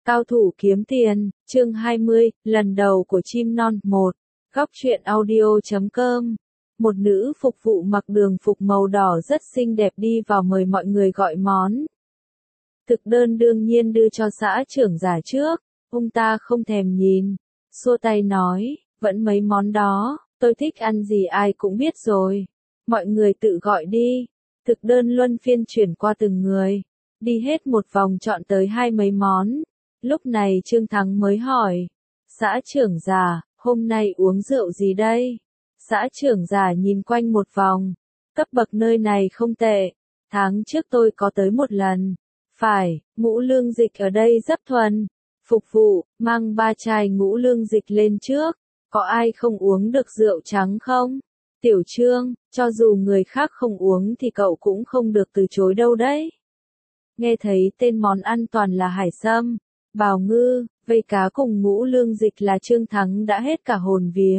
Cao thủ kiếm tiền, chương 20, lần đầu của chim non 1. Góc truyện audio.com. Một nữ phục vụ mặc đường phục màu đỏ rất xinh đẹp đi vào mời mọi người gọi món. Thực đơn đương nhiên đưa cho xã trưởng già trước, ông ta không thèm nhìn, xua tay nói, vẫn mấy món đó, tôi thích ăn gì ai cũng biết rồi. Mọi người tự gọi đi. Thực đơn luân phiên chuyển qua từng người, đi hết một vòng chọn tới 20 mấy món. Lúc này Trương Thắng mới hỏi, xã trưởng già, hôm nay uống rượu gì đây? Xã trưởng già nhìn quanh một vòng, cấp bậc nơi này không tệ, tháng trước tôi có tới một lần. Phải, ngũ lương dịch ở đây rất thuần. Phục vụ, mang 3 chai ngũ lương dịch lên trước, có ai không uống được rượu trắng không? Tiểu Trương, cho dù người khác không uống thì cậu cũng không được từ chối đâu đấy. Nghe thấy tên món ăn toàn là hải sâm, bào ngư, vây cá cùng ngũ lương dịch là Trương Thắng đã hết cả hồn vía.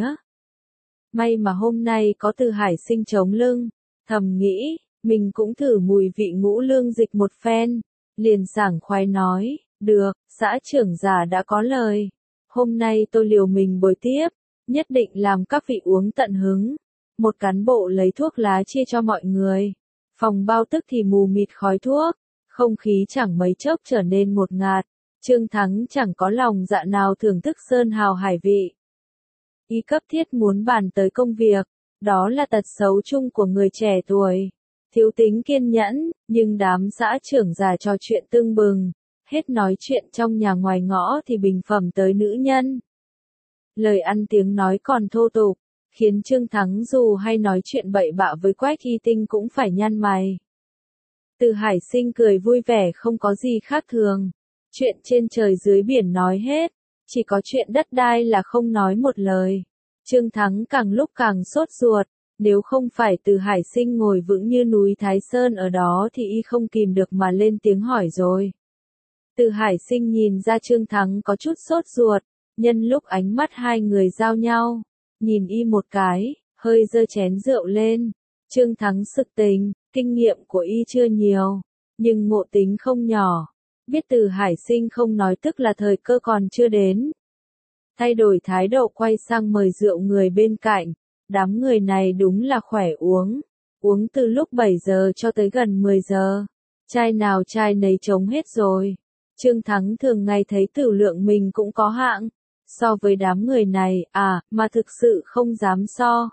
May mà hôm nay có Từ Hải Sinh chống lưng, thầm nghĩ, mình cũng thử mùi vị ngũ lương dịch một phen, liền sảng khoái nói, được, xã trưởng già đã có lời. Hôm nay tôi liều mình bồi tiếp, nhất định làm các vị uống tận hứng. Một cán bộ lấy thuốc lá chia cho mọi người. Phòng bao tức thì mù mịt khói thuốc, không khí chẳng mấy chốc trở nên ngột ngạt. Trương Thắng chẳng có lòng dạ nào thưởng thức sơn hào hải vị. Y cấp thiết muốn bàn tới công việc, đó là tật xấu chung của người trẻ tuổi. Thiếu tính kiên nhẫn, nhưng đám xã trưởng già trò chuyện tưng bừng, hết nói chuyện trong nhà ngoài ngõ thì bình phẩm tới nữ nhân. Lời ăn tiếng nói còn thô tục, khiến Trương Thắng dù hay nói chuyện bậy bạ với Quách Y Tinh cũng phải nhăn mày. Từ Hải Sinh cười vui vẻ không có gì khác thường. Chuyện trên trời dưới biển nói hết, chỉ có chuyện đất đai là không nói một lời. Trương Thắng càng lúc càng sốt ruột, nếu không phải Từ Hải Sinh ngồi vững như núi Thái Sơn ở đó thì y không kìm được mà lên tiếng hỏi rồi. Từ Hải Sinh nhìn ra Trương Thắng có chút sốt ruột, nhân lúc ánh mắt hai người giao nhau, nhìn y một cái, hơi giơ chén rượu lên. Trương Thắng sực tỉnh, kinh nghiệm của y chưa nhiều, nhưng ngộ tính không nhỏ. Biết Từ Hải Sinh không nói tức là thời cơ còn chưa đến. Thay đổi thái độ quay sang mời rượu người bên cạnh. Đám người này đúng là khỏe uống. Uống từ lúc 7 giờ cho tới gần 10 giờ. Chai nào chai nấy trống hết rồi. Trương Thắng thường ngày thấy tử lượng mình cũng có hạng. So với đám người này, mà thực sự không dám so.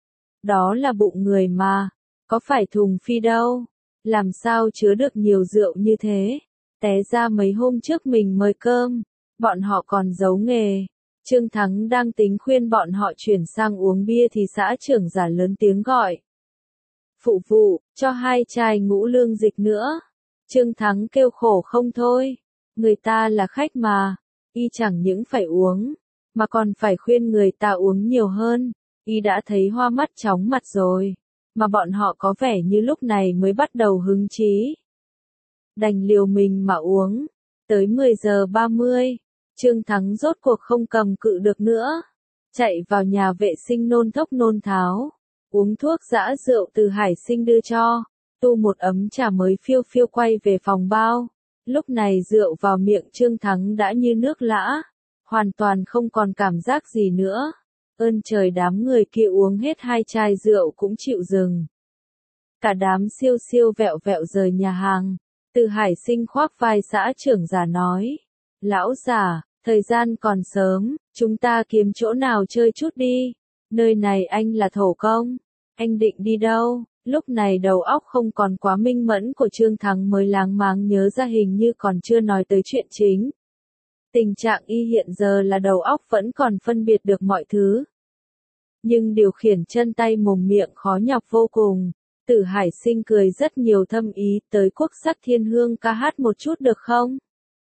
Đó là bụng người mà. Có phải thùng phi đâu. Làm sao chứa được nhiều rượu như thế. Té ra mấy hôm trước mình mời cơm, bọn họ còn giấu nghề. Trương Thắng đang tính khuyên bọn họ chuyển sang uống bia thì xã trưởng già lớn tiếng gọi. Phụ vụ, cho 2 chai ngũ lương dịch nữa. Trương Thắng kêu khổ không thôi. Người ta là khách mà, y chẳng những phải uống, mà còn phải khuyên người ta uống nhiều hơn. Y đã thấy hoa mắt chóng mặt rồi, mà bọn họ có vẻ như lúc này mới bắt đầu hứng chí. Đành liều mình mà uống. Tới 10 giờ 30, Trương Thắng rốt cuộc không cầm cự được nữa. Chạy vào nhà vệ sinh nôn thốc nôn tháo. Uống thuốc giã rượu Từ Hải Sinh đưa cho. Tu một ấm trà mới phiêu phiêu quay về phòng bao. Lúc này rượu vào miệng Trương Thắng đã như nước lã. Hoàn toàn không còn cảm giác gì nữa. Ơn trời đám người kia uống hết 2 chai rượu cũng chịu dừng. Cả đám siêu siêu vẹo vẹo rời nhà hàng. Từ Hải Sinh khoác vai xã trưởng già nói. Lão già, thời gian còn sớm, chúng ta kiếm chỗ nào chơi chút đi. Nơi này anh là thổ công. Anh định đi đâu? Lúc này đầu óc không còn quá minh mẫn của Trương Thắng mới láng máng nhớ ra hình như còn chưa nói tới chuyện chính. Tình trạng y hiện giờ là đầu óc vẫn còn phân biệt được mọi thứ. Nhưng điều khiển chân tay mồm miệng khó nhọc vô cùng. Từ Hải Sinh cười rất nhiều thâm ý, tới Quốc Sắc Thiên Hương ca hát một chút được không?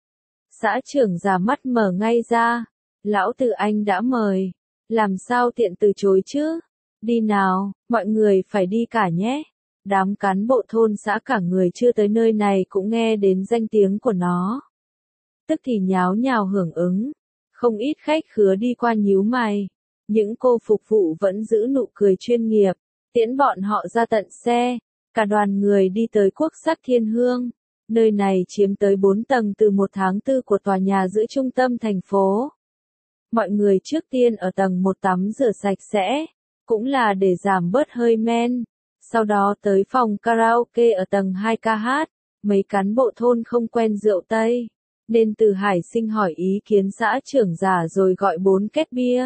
Xã trưởng già mắt mở ngay ra. Lão Từ anh đã mời. Làm sao tiện từ chối chứ? Đi nào, mọi người phải đi cả nhé. Đám cán bộ thôn xã cả người chưa tới nơi này cũng nghe đến danh tiếng của nó. Tức thì nháo nhào hưởng ứng. Không ít khách khứa đi qua nhíu mày. Những cô phục vụ vẫn giữ nụ cười chuyên nghiệp. Tiễn bọn họ ra tận xe, cả đoàn người đi tới Quốc Sắc Thiên Hương. Nơi này chiếm tới 4 tầng từ 1 tháng 4 của tòa nhà giữa trung tâm thành phố. Mọi người trước tiên ở tầng 1 tắm rửa sạch sẽ, cũng là để giảm bớt hơi men. Sau đó tới phòng karaoke ở tầng 2 ca hát. Mấy cán bộ thôn không quen rượu Tây, nên Từ Hải Sinh hỏi ý kiến xã trưởng già rồi gọi 4 két bia.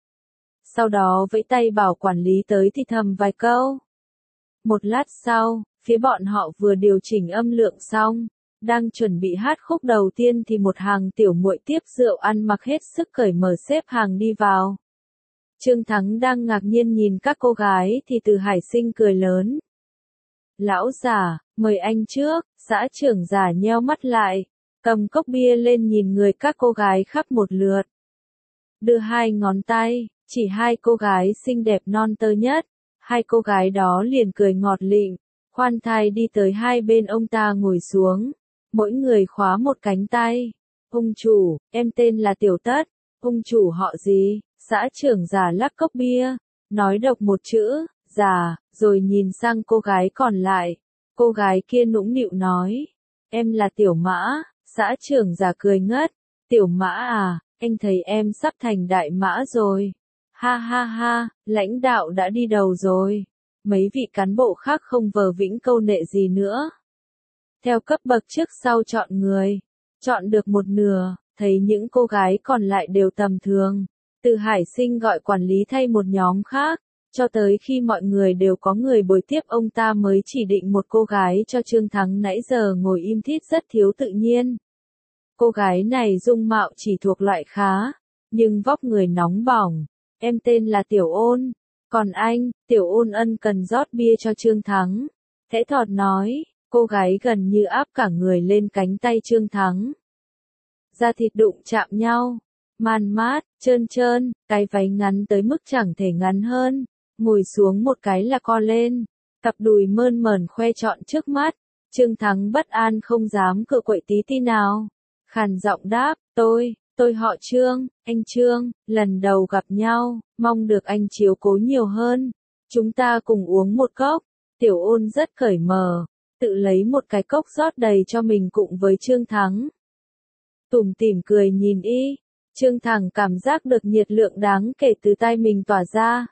Sau đó vẫy tay bảo quản lý tới thì thầm vài câu. Một lát sau, phía bọn họ vừa điều chỉnh âm lượng xong, đang chuẩn bị hát khúc đầu tiên thì một hàng tiểu muội tiếp rượu ăn mặc hết sức cởi mở xếp hàng đi vào. Trương Thắng đang ngạc nhiên nhìn các cô gái thì Từ Hải Sinh cười lớn. Lão già, mời anh trước. Xã trưởng già nheo mắt lại, cầm cốc bia lên nhìn người các cô gái khắp một lượt. Đưa 2 ngón tay, chỉ 2 cô gái xinh đẹp non tơ nhất. 2 cô gái đó liền cười ngọt lịm, khoan thai đi tới hai bên ông ta ngồi xuống. Mỗi người khóa một cánh tay. Ông chủ, em tên là Tiểu Tất. Ông chủ họ gì? Xã trưởng già lắc cốc bia, nói độc một chữ, già, rồi nhìn sang cô gái còn lại. Cô gái kia nũng nịu nói, em là Tiểu Mã. Xã trưởng già cười ngất, Tiểu Mã à, anh thấy em sắp thành Đại Mã rồi. Ha ha ha, lãnh đạo đã đi đầu rồi. Mấy vị cán bộ khác không vờ vĩnh câu nệ gì nữa. Theo cấp bậc trước sau chọn người, chọn được một nửa, thấy những cô gái còn lại đều tầm thường. Từ Hải Sinh gọi quản lý thay một nhóm khác, cho tới khi mọi người đều có người bồi tiếp ông ta mới chỉ định một cô gái cho Trương Thắng nãy giờ ngồi im thít rất thiếu tự nhiên. Cô gái này dung mạo chỉ thuộc loại khá, nhưng vóc người nóng bỏng. Em tên là Tiểu Ôn, còn anh? Tiểu Ôn ân cần rót bia cho Trương Thắng. Thẽ thọt nói, cô gái gần như áp cả người lên cánh tay Trương Thắng. Da thịt đụng chạm nhau, man mát, trơn trơn, cái váy ngắn tới mức chẳng thể ngắn hơn, ngồi xuống một cái là co lên, cặp đùi mơn mởn khoe trọn trước mắt. Trương Thắng bất an không dám cựa quậy tí ti nào, khàn giọng đáp, tôi họ Trương, anh Trương, lần đầu gặp nhau, mong được anh chiếu cố nhiều hơn, chúng ta cùng uống một cốc. Tiểu Ôn rất cởi mở, tự lấy một cái cốc rót đầy cho mình cùng với Trương Thắng. Tủm tỉm cười nhìn y, Trương Thắng cảm giác được nhiệt lượng đáng kể từ tay mình tỏa ra.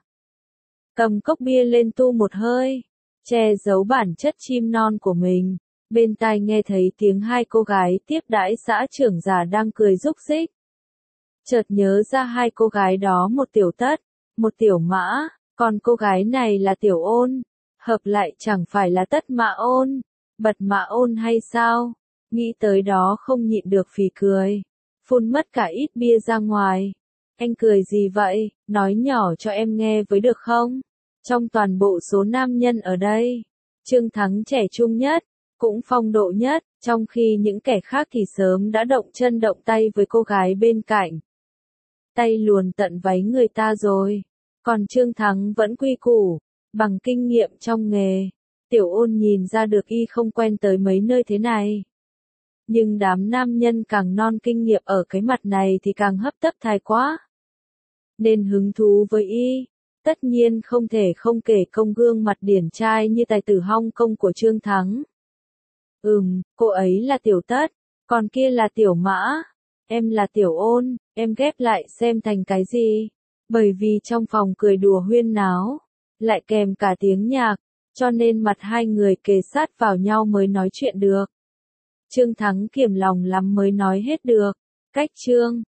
Cầm cốc bia lên tu một hơi, che giấu bản chất chim non của mình, bên tai nghe thấy tiếng 2 cô gái tiếp đãi xã trưởng già đang cười rúc rích. Chợt nhớ ra 2 cô gái đó, một Tiểu Tất, một Tiểu Mã, còn cô gái này là Tiểu Ôn, hợp lại chẳng phải là Tất Mã Ôn, Bật Mã Ôn hay sao? Nghĩ tới đó không nhịn được phì cười, phun mất cả ít bia ra ngoài. Anh cười gì vậy, nói nhỏ cho em nghe với được không? Trong toàn bộ số nam nhân ở đây, Trương Thắng trẻ trung nhất, cũng phong độ nhất, trong khi những kẻ khác thì sớm đã động chân động tay với cô gái bên cạnh. Tay luồn tận váy người ta rồi, còn Trương Thắng vẫn quy củ, bằng kinh nghiệm trong nghề. Tiểu Ôn nhìn ra được y không quen tới mấy nơi thế này. Nhưng đám nam nhân càng non kinh nghiệm ở cái mặt này thì càng hấp tấp thái quá, nên hứng thú với y. Tất nhiên không thể không kể công gương mặt điển trai như tài tử Hong Kong của Trương Thắng. Cô ấy là Tiểu Tất, còn kia là Tiểu Mã, em là Tiểu Ôn, em ghép lại xem thành cái gì? Bởi vì trong phòng cười đùa huyên náo, lại kèm cả tiếng nhạc, cho nên mặt 2 người kề sát vào nhau mới nói chuyện được. Trương Thắng kiềm lòng lắm mới nói hết được. Cách Trương